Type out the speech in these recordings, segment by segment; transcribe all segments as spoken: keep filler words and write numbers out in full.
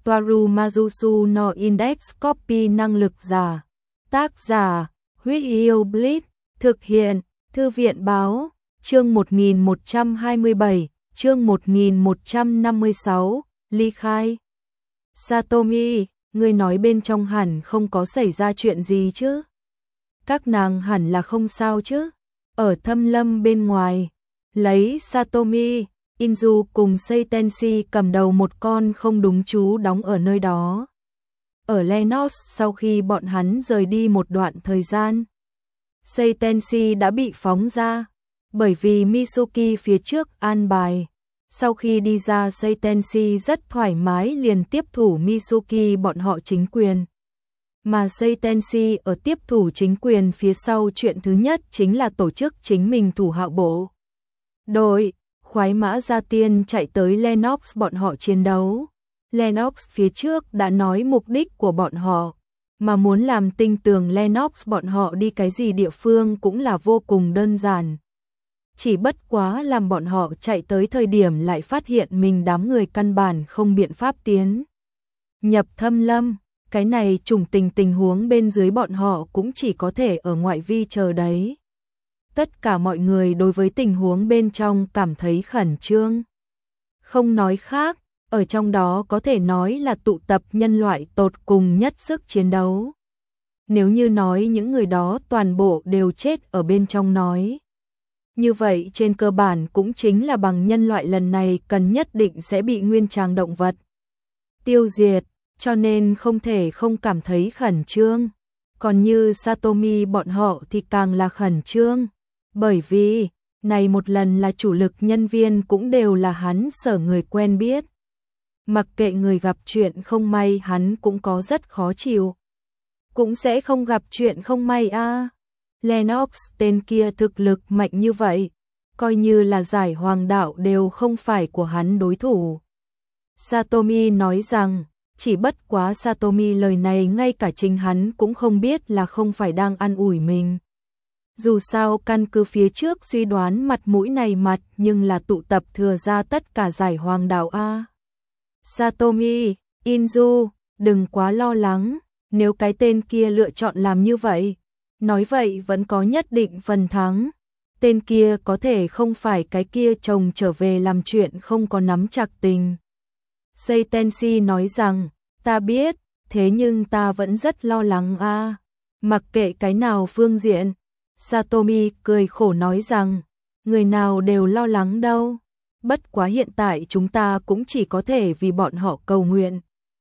Toaru Majusu no Index Copy năng lực giả. Tác giả, Huyết Yêu Bleach. Thực hiện, Thư viện báo, chương một nghìn một trăm hai mươi bảy, chương một nghìn một trăm năm mươi sáu, ly khai. Satomi, ngươi nói bên trong hẳn không có xảy ra chuyện gì chứ? Các nàng hẳn là không sao chứ? Ở thâm lâm bên ngoài, lấy Satomi, Inzu cùng Seitenshi cầm đầu một con không đúng chú đóng ở nơi đó. Ở Lennox sau khi bọn hắn rời đi một đoạn thời gian, Seitenshi đã bị phóng ra, bởi vì Mitsuki phía trước an bài. Sau khi đi ra Seitenshi rất thoải mái liền tiếp thủ Mitsuki bọn họ chính quyền. Mà Seitenshi ở tiếp thủ chính quyền phía sau chuyện thứ nhất chính là tổ chức chính mình thủ hạ bộ đội. Khoái mã gia tiên chạy tới Lennox bọn họ chiến đấu. Lennox phía trước đã nói mục đích của bọn họ, mà muốn làm tinh tường Lennox bọn họ đi cái gì địa phương cũng là vô cùng đơn giản. Chỉ bất quá làm bọn họ chạy tới thời điểm lại phát hiện mình đám người căn bản không biện pháp tiến nhập thâm lâm. Cái này trùng tình tình huống bên dưới bọn họ cũng chỉ có thể ở ngoại vi chờ đấy. Tất cả mọi người đối với tình huống bên trong cảm thấy khẩn trương. Không nói khác, ở trong đó có thể nói là tụ tập nhân loại tột cùng nhất sức chiến đấu. Nếu như nói những người đó toàn bộ đều chết ở bên trong nói, như vậy trên cơ bản cũng chính là bằng nhân loại lần này cần nhất định sẽ bị nguyên tràng động vật tiêu diệt, cho nên không thể không cảm thấy khẩn trương. Còn như Satomi bọn họ thì càng là khẩn trương, bởi vì này một lần là chủ lực nhân viên cũng đều là hắn sở người quen biết. Mặc kệ người gặp chuyện không may hắn cũng có rất khó chịu. Cũng sẽ không gặp chuyện không may a. À. Lennox tên kia thực lực mạnh như vậy, coi như là giải hoàng đạo đều không phải của hắn đối thủ. Satomi nói rằng, chỉ bất quá Satomi lời này ngay cả chính hắn cũng không biết là không phải đang an ủi mình. Dù sao căn cứ phía trước suy đoán mặt mũi này mặt nhưng là tụ tập thừa ra tất cả giải hoàng đạo a. Satomi, Inzu, đừng quá lo lắng, nếu cái tên kia lựa chọn làm như vậy, nói vậy vẫn có nhất định phần thắng. Tên kia có thể không phải cái kia chồng trở về làm chuyện không có nắm chặt tình. Seitenshi nói rằng, ta biết, thế nhưng ta vẫn rất lo lắng a. À. Mặc kệ cái nào phương diện, Satomi cười khổ nói rằng, người nào đều lo lắng đâu. Bất quá hiện tại chúng ta cũng chỉ có thể vì bọn họ cầu nguyện.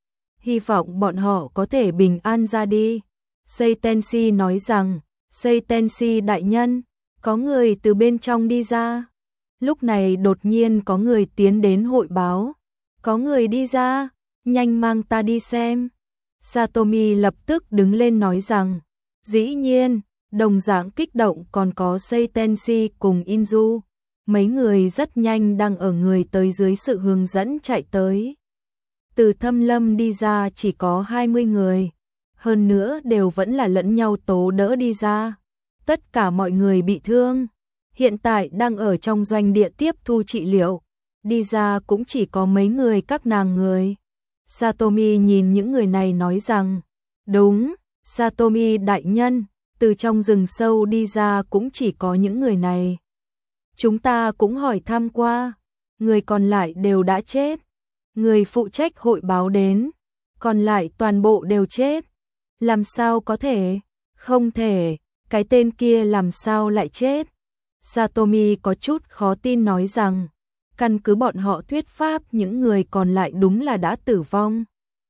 Hy vọng bọn họ có thể bình an ra đi. Seitenshi nói rằng, Seitenshi đại nhân, có người từ bên trong đi ra. Lúc này đột nhiên có người tiến đến hội báo. Có người đi ra, nhanh mang ta đi xem. Satomi lập tức đứng lên nói rằng, dĩ nhiên, đồng dạng kích động còn có Seitenshi cùng Inzu. Mấy người rất nhanh đang ở người tới dưới sự hướng dẫn chạy tới. Từ thâm lâm đi ra chỉ có hai mươi người, hơn nữa đều vẫn là lẫn nhau tố đỡ đi ra. Tất cả mọi người bị thương, hiện tại đang ở trong doanh địa tiếp thu trị liệu, đi ra cũng chỉ có mấy người các nàng người. Satomi nhìn những người này nói rằng, đúng, Satomi đại nhân, từ trong rừng sâu đi ra cũng chỉ có những người này. Chúng ta cũng hỏi thăm qua, người còn lại đều đã chết. Người phụ trách hội báo đến, còn lại toàn bộ đều chết. Làm sao có thể? Không thể, cái tên kia làm sao lại chết? Satomi có chút khó tin nói rằng, căn cứ bọn họ thuyết pháp những người còn lại đúng là đã tử vong.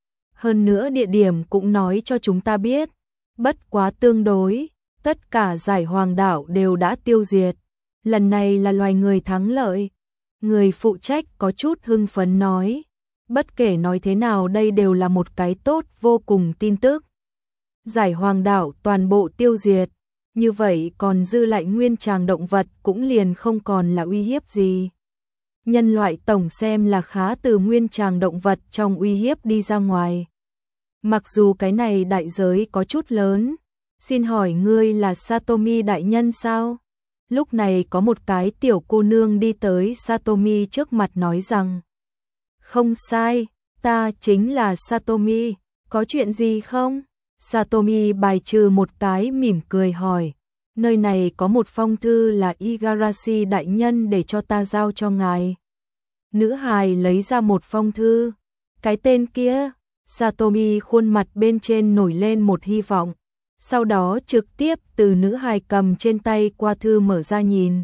Hơn nữa địa điểm cũng nói cho chúng ta biết, bất quá tương đối, tất cả giải hoàng đảo đều đã tiêu diệt. Lần này là loài người thắng lợi. Người phụ trách có chút hưng phấn nói, bất kể nói thế nào đây đều là một cái tốt vô cùng tin tức. Giải hoàng đảo toàn bộ tiêu diệt, như vậy còn dư lại nguyên tràng động vật cũng liền không còn là uy hiếp gì. Nhân loại tổng xem là khá từ nguyên tràng động vật trong uy hiếp đi ra ngoài. Mặc dù cái này đại giới có chút lớn, xin hỏi ngươi là Satomi đại nhân sao? Lúc này có một cái tiểu cô nương đi tới Satomi trước mặt nói rằng, không sai, Ta chính là Satomi, có chuyện gì không? Satomi bài trừ một cái mỉm cười hỏi. Nơi này có một phong thư là Igarashi đại nhân để cho ta giao cho ngài. Nữ hài lấy ra một phong thư. Cái tên kia, Satomi khuôn mặt bên trên nổi lên một hy vọng. Sau đó trực tiếp từ nữ hài cầm trên tay qua thư mở ra nhìn.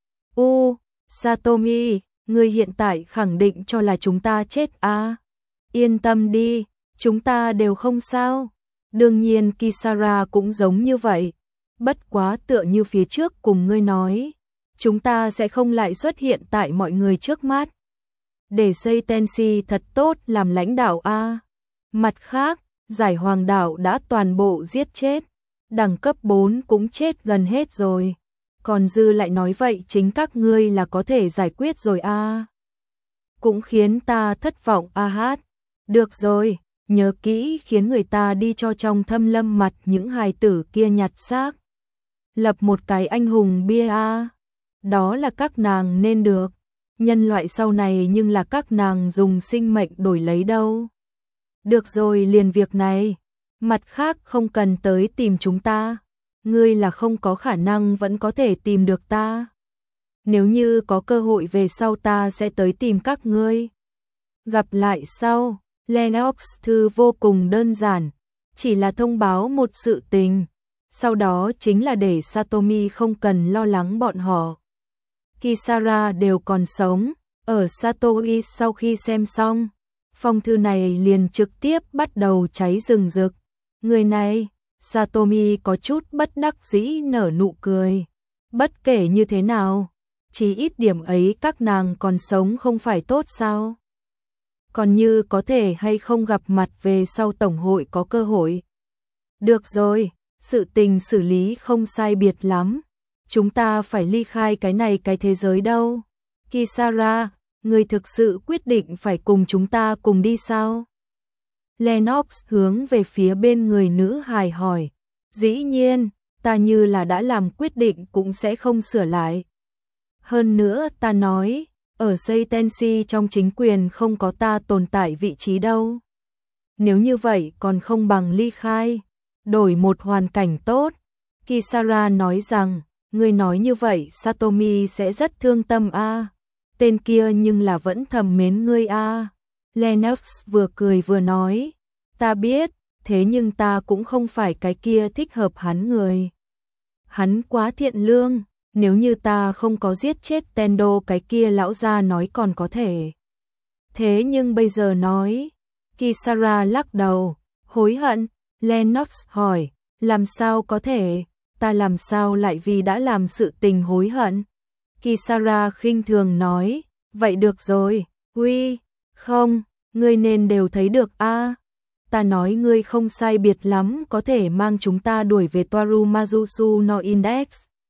U, Satomi, ngươi hiện tại khẳng định cho là chúng ta chết à? Yên tâm đi, chúng ta đều không sao. Đương nhiên Kisara cũng giống như vậy. Bất quá tựa như phía trước cùng ngươi nói, chúng ta sẽ không lại xuất hiện tại mọi người trước mắt. Để xây Tenshi thật tốt làm lãnh đạo a. Mặt khác, giải hoàng đạo đã toàn bộ giết chết, đẳng cấp bốn cũng chết gần hết rồi. Còn dư lại nói vậy chính các ngươi là có thể giải quyết rồi a. Cũng khiến ta thất vọng a hát. Được rồi, nhớ kỹ khiến người ta đi cho trong thâm lâm mặt những hài tử kia nhặt xác. Lập một cái anh hùng bia a. Đó là các nàng nên được. Nhân loại sau này nhưng là các nàng dùng sinh mệnh đổi lấy đâu. Được rồi liền việc này. Mặt khác không cần tới tìm chúng ta. Ngươi là không có khả năng vẫn có thể tìm được ta. Nếu như có cơ hội về sau ta sẽ tới tìm các ngươi. Gặp lại sau. Lennox thư vô cùng đơn giản. Chỉ là thông báo một sự tình. Sau đó chính là để Satomi không cần lo lắng bọn họ. Kisara đều còn sống. Ở Satomi sau khi xem xong, phong thư này liền trực tiếp bắt đầu cháy rừng rực. Người này, Satomi có chút bất đắc dĩ nở nụ cười. Bất kể như thế nào, chỉ ít điểm ấy các nàng còn sống không phải tốt sao? Còn như có thể hay không gặp mặt về sau tổng hội có cơ hội. Được rồi, sự tình xử lý không sai biệt lắm. Chúng ta phải ly khai cái này cái thế giới đâu. Kisara, người thực sự quyết định phải cùng chúng ta cùng đi sao? Lennox hướng về phía bên người nữ hài hỏi. Dĩ nhiên, ta như là đã làm quyết định cũng sẽ không sửa lại. Hơn nữa ta nói, ở Sei Tenshi trong chính quyền không có ta tồn tại vị trí đâu. Nếu như vậy còn không bằng ly khai, đổi một hoàn cảnh tốt. Kisara nói rằng, ngươi nói như vậy Satomi sẽ rất thương tâm a. Tên kia nhưng là vẫn thầm mến ngươi a. Lennox vừa cười vừa nói, ta biết, thế nhưng ta cũng không phải cái kia thích hợp hắn người. Hắn quá thiện lương, nếu như ta không có giết chết Tendo cái kia lão gia nói còn có thể. Thế nhưng bây giờ nói, Kisara lắc đầu, hối hận. Lennox hỏi, làm sao có thể, ta làm sao lại vì đã làm sự tình hối hận? Kisara khinh thường nói, vậy được rồi, uy, không, ngươi nên đều thấy được a. Ta nói ngươi không sai biệt lắm có thể mang chúng ta đuổi về Toaru Mazusu no Index.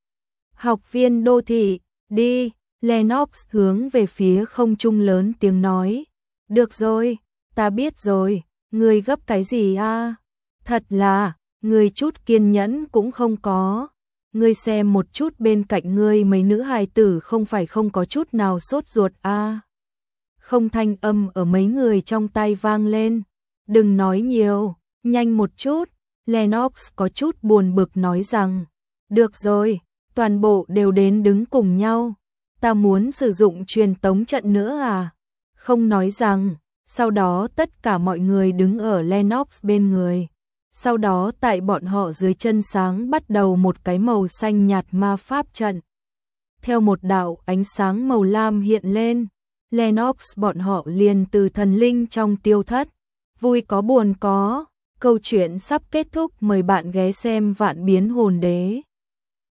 Học viên đô thị, đi, Lennox hướng về phía không trung lớn tiếng nói. Được rồi, ta biết rồi, ngươi gấp cái gì a? Thật là, ngươi chút kiên nhẫn cũng không có. Ngươi xem một chút bên cạnh ngươi mấy nữ hài tử không phải không có chút nào sốt ruột a. Không thanh âm ở mấy người trong tay vang lên. Đừng nói nhiều, nhanh một chút. Lennox có chút buồn bực nói rằng, được rồi, toàn bộ đều đến đứng cùng nhau. Ta muốn sử dụng truyền tống trận nữa à? Không nói rằng, sau đó tất cả mọi người đứng ở Lennox bên người. Sau đó tại bọn họ dưới chân sáng bắt đầu một cái màu xanh nhạt ma pháp trận. Theo một đạo ánh sáng màu lam hiện lên, Lennox bọn họ liền từ thần linh trong tiêu thất. Vui có buồn có, câu chuyện sắp kết thúc, mời bạn ghé xem Vạn Biến Hồn Đế.